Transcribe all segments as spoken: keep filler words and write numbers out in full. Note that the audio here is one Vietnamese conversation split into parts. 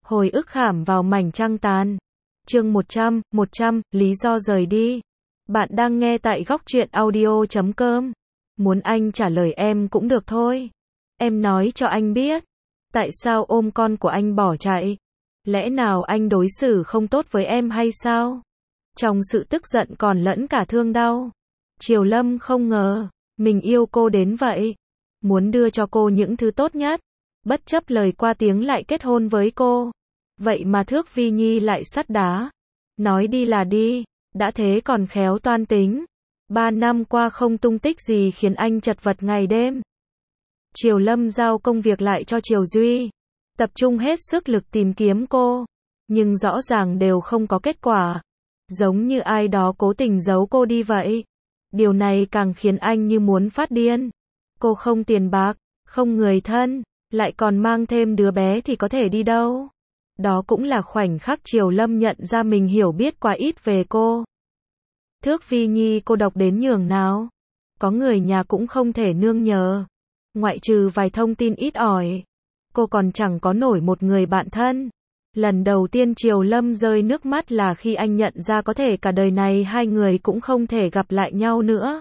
Hồi ức khảm vào mảnh trăng tàn. Chương một trăm, một trăm, lý do rời đi. Bạn đang nghe tại góc truyện audio chấm com. Muốn anh trả lời em cũng được thôi. Em nói cho anh biết. Tại sao ôm con của anh bỏ chạy? Lẽ nào anh đối xử không tốt với em hay sao? Trong sự tức giận còn lẫn cả thương đau. Triều Lâm không ngờ, mình yêu cô đến vậy. Muốn đưa cho cô những thứ tốt nhất. Bất chấp lời qua tiếng lại kết hôn với cô. Vậy mà Thước Vi Nhi lại sắt đá. Nói đi là đi, đã thế còn khéo toan tính. Ba năm qua không tung tích gì khiến anh chật vật ngày đêm. Triều Lâm giao công việc lại cho Triều Duy. Tập trung hết sức lực tìm kiếm cô. Nhưng rõ ràng đều không có kết quả. Giống như ai đó cố tình giấu cô đi vậy. Điều này càng khiến anh như muốn phát điên. Cô không tiền bạc, không người thân, lại còn mang thêm đứa bé thì có thể đi đâu. Đó cũng là khoảnh khắc Triều Lâm nhận ra mình hiểu biết quá ít về cô. Thước Vi Nhi cô độc đến nhường nào. Có người nhà cũng không thể nương nhờ. Ngoại trừ vài thông tin ít ỏi. Cô còn chẳng có nổi một người bạn thân. Lần đầu tiên Triều Lâm rơi nước mắt là khi anh nhận ra có thể cả đời này hai người cũng không thể gặp lại nhau nữa.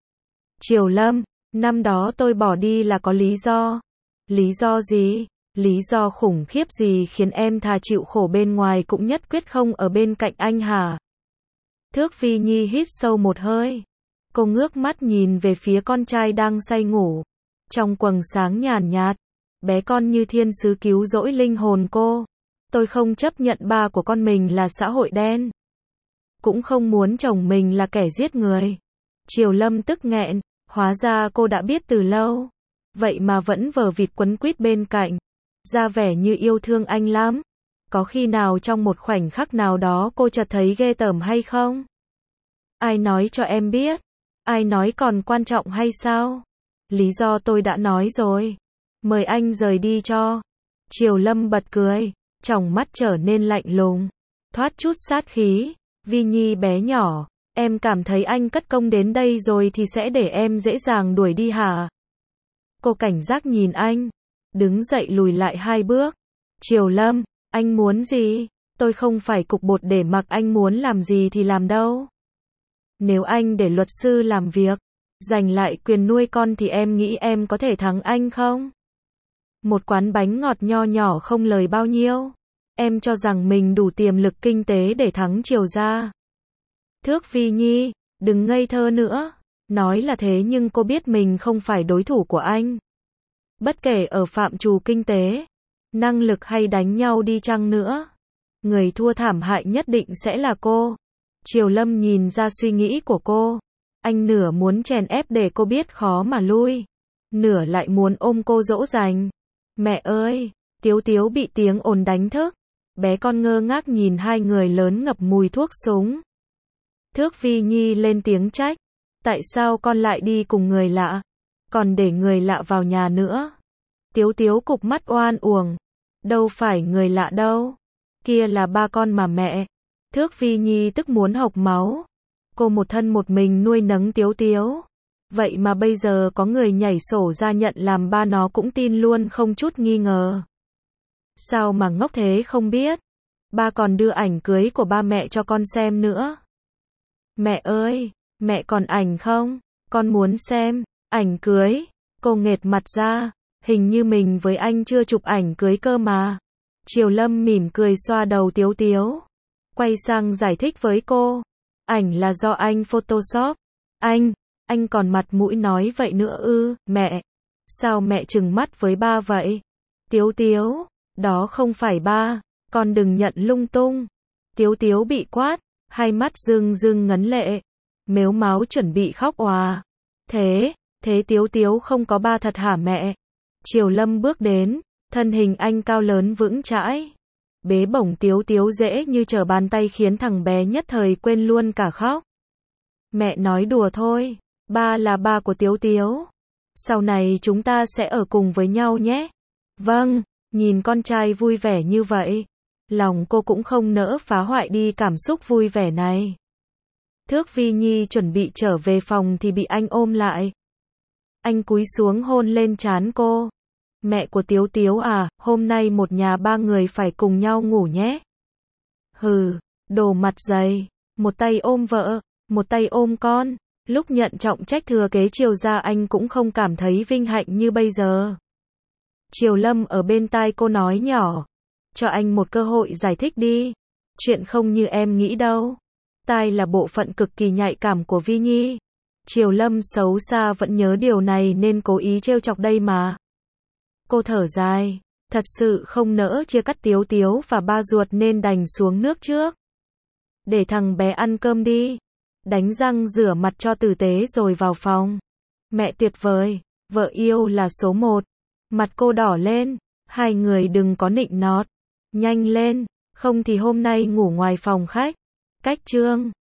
Triều Lâm, năm đó tôi bỏ đi là có lý do. Lý do gì? Lý do khủng khiếp gì khiến em thà chịu khổ bên ngoài cũng nhất quyết không ở bên cạnh anh hả? Thước Vi Nhi hít sâu một hơi. Cô ngước mắt nhìn về phía con trai đang say ngủ. Trong quầng sáng nhàn nhạt, bé con như thiên sứ cứu rỗi linh hồn cô. Tôi không chấp nhận ba của con mình là xã hội đen. Cũng không muốn chồng mình là kẻ giết người. Triều Lâm tức nghẹn, hóa ra cô đã biết từ lâu. Vậy mà vẫn vờ vịt quấn quýt bên cạnh. Ra vẻ như yêu thương anh lắm. Có khi nào trong một khoảnh khắc nào đó cô chợt thấy ghê tởm hay không? Ai nói cho em biết? Ai nói còn quan trọng hay sao? Lý do tôi đã nói rồi. Mời anh rời đi cho. Triều Lâm bật cười, tròng mắt trở nên lạnh lùng, thoát chút sát khí. Vi Nhi bé nhỏ, em cảm thấy anh cất công đến đây rồi thì sẽ để em dễ dàng đuổi đi hả? Cô cảnh giác nhìn anh, đứng dậy lùi lại hai bước. Triều Lâm, anh muốn gì? Tôi không phải cục bột để mặc anh muốn làm gì thì làm đâu. Nếu anh để luật sư làm việc, giành lại quyền nuôi con thì em nghĩ em có thể thắng anh không? Một quán bánh ngọt nho nhỏ không lời bao nhiêu. Em cho rằng mình đủ tiềm lực kinh tế để thắng Triều gia. Thước Vi Nhi, đừng ngây thơ nữa. Nói là thế nhưng cô biết mình không phải đối thủ của anh. Bất kể ở phạm trù kinh tế, năng lực hay đánh nhau đi chăng nữa, người thua thảm hại nhất định sẽ là cô. Triều Lâm nhìn ra suy nghĩ của cô. Anh nửa muốn chèn ép để cô biết khó mà lui, nửa lại muốn ôm cô dỗ dành. Mẹ ơi! Tiếu Tiếu bị tiếng ồn đánh thức. Bé con ngơ ngác nhìn hai người lớn ngập mùi thuốc súng. Thước Vi Nhi lên tiếng trách. Tại sao con lại đi cùng người lạ? Còn để người lạ vào nhà nữa. Tiếu Tiếu cụp mắt oan uổng. Đâu phải người lạ đâu. Kia là ba con mà mẹ. Thước Vi Nhi tức muốn hộc máu. Cô một thân một mình nuôi nấng Tiếu Tiếu. Vậy mà bây giờ có người nhảy sổ ra nhận làm ba nó cũng tin luôn không chút nghi ngờ. Sao mà ngốc thế không biết. Ba còn đưa ảnh cưới của ba mẹ cho con xem nữa. Mẹ ơi, mẹ còn ảnh không? Con muốn xem. Ảnh cưới. Cô nghệt mặt ra. Hình như mình với anh chưa chụp ảnh cưới cơ mà. Triều Lâm mỉm cười xoa đầu Tiếu Tiếu. Quay sang giải thích với cô. Ảnh là do anh Photoshop. Anh, anh còn mặt mũi nói vậy nữa ư? Mẹ, sao mẹ trừng mắt với ba vậy? Tiếu Tiếu, đó không phải ba, con đừng nhận lung tung. Tiếu Tiếu bị quát, hai mắt rưng rưng ngấn lệ, mếu máo chuẩn bị khóc òa. Thế, thế Tiếu Tiếu không có ba thật hả mẹ? Triều Lâm bước đến, thân hình anh cao lớn vững chãi. Bế bổng Tiếu Tiếu dễ như trở bàn tay khiến thằng bé nhất thời quên luôn cả khóc. Mẹ nói đùa thôi, ba là ba của Tiếu Tiếu. Sau này chúng ta sẽ ở cùng với nhau nhé. Vâng, nhìn con trai vui vẻ như vậy. Lòng cô cũng không nỡ phá hoại đi cảm xúc vui vẻ này. Thước Vi Nhi chuẩn bị trở về phòng thì bị anh ôm lại. Anh cúi xuống hôn lên trán cô. Mẹ của Tiếu Tiếu à, hôm nay một nhà ba người phải cùng nhau ngủ nhé. Hừ, đồ mặt dày, một tay ôm vợ, một tay ôm con. Lúc nhận trọng trách thừa kế Triều gia anh cũng không cảm thấy vinh hạnh như bây giờ. Triều Lâm ở bên tai cô nói nhỏ. Cho anh một cơ hội giải thích đi. Chuyện không như em nghĩ đâu. Tai là bộ phận cực kỳ nhạy cảm của Vi Nhi. Triều Lâm xấu xa vẫn nhớ điều này nên cố ý trêu chọc đây mà. Cô thở dài. Thật sự không nỡ chia cắt Tiếu Tiếu và ba ruột nên đành xuống nước trước. Để thằng bé ăn cơm đi. Đánh răng rửa mặt cho tử tế rồi vào phòng. Mẹ tuyệt vời, vợ yêu là số một. Mặt cô đỏ lên. Hai người đừng có nịnh nọt. Nhanh lên, không thì hôm nay ngủ ngoài phòng khách. Cách chương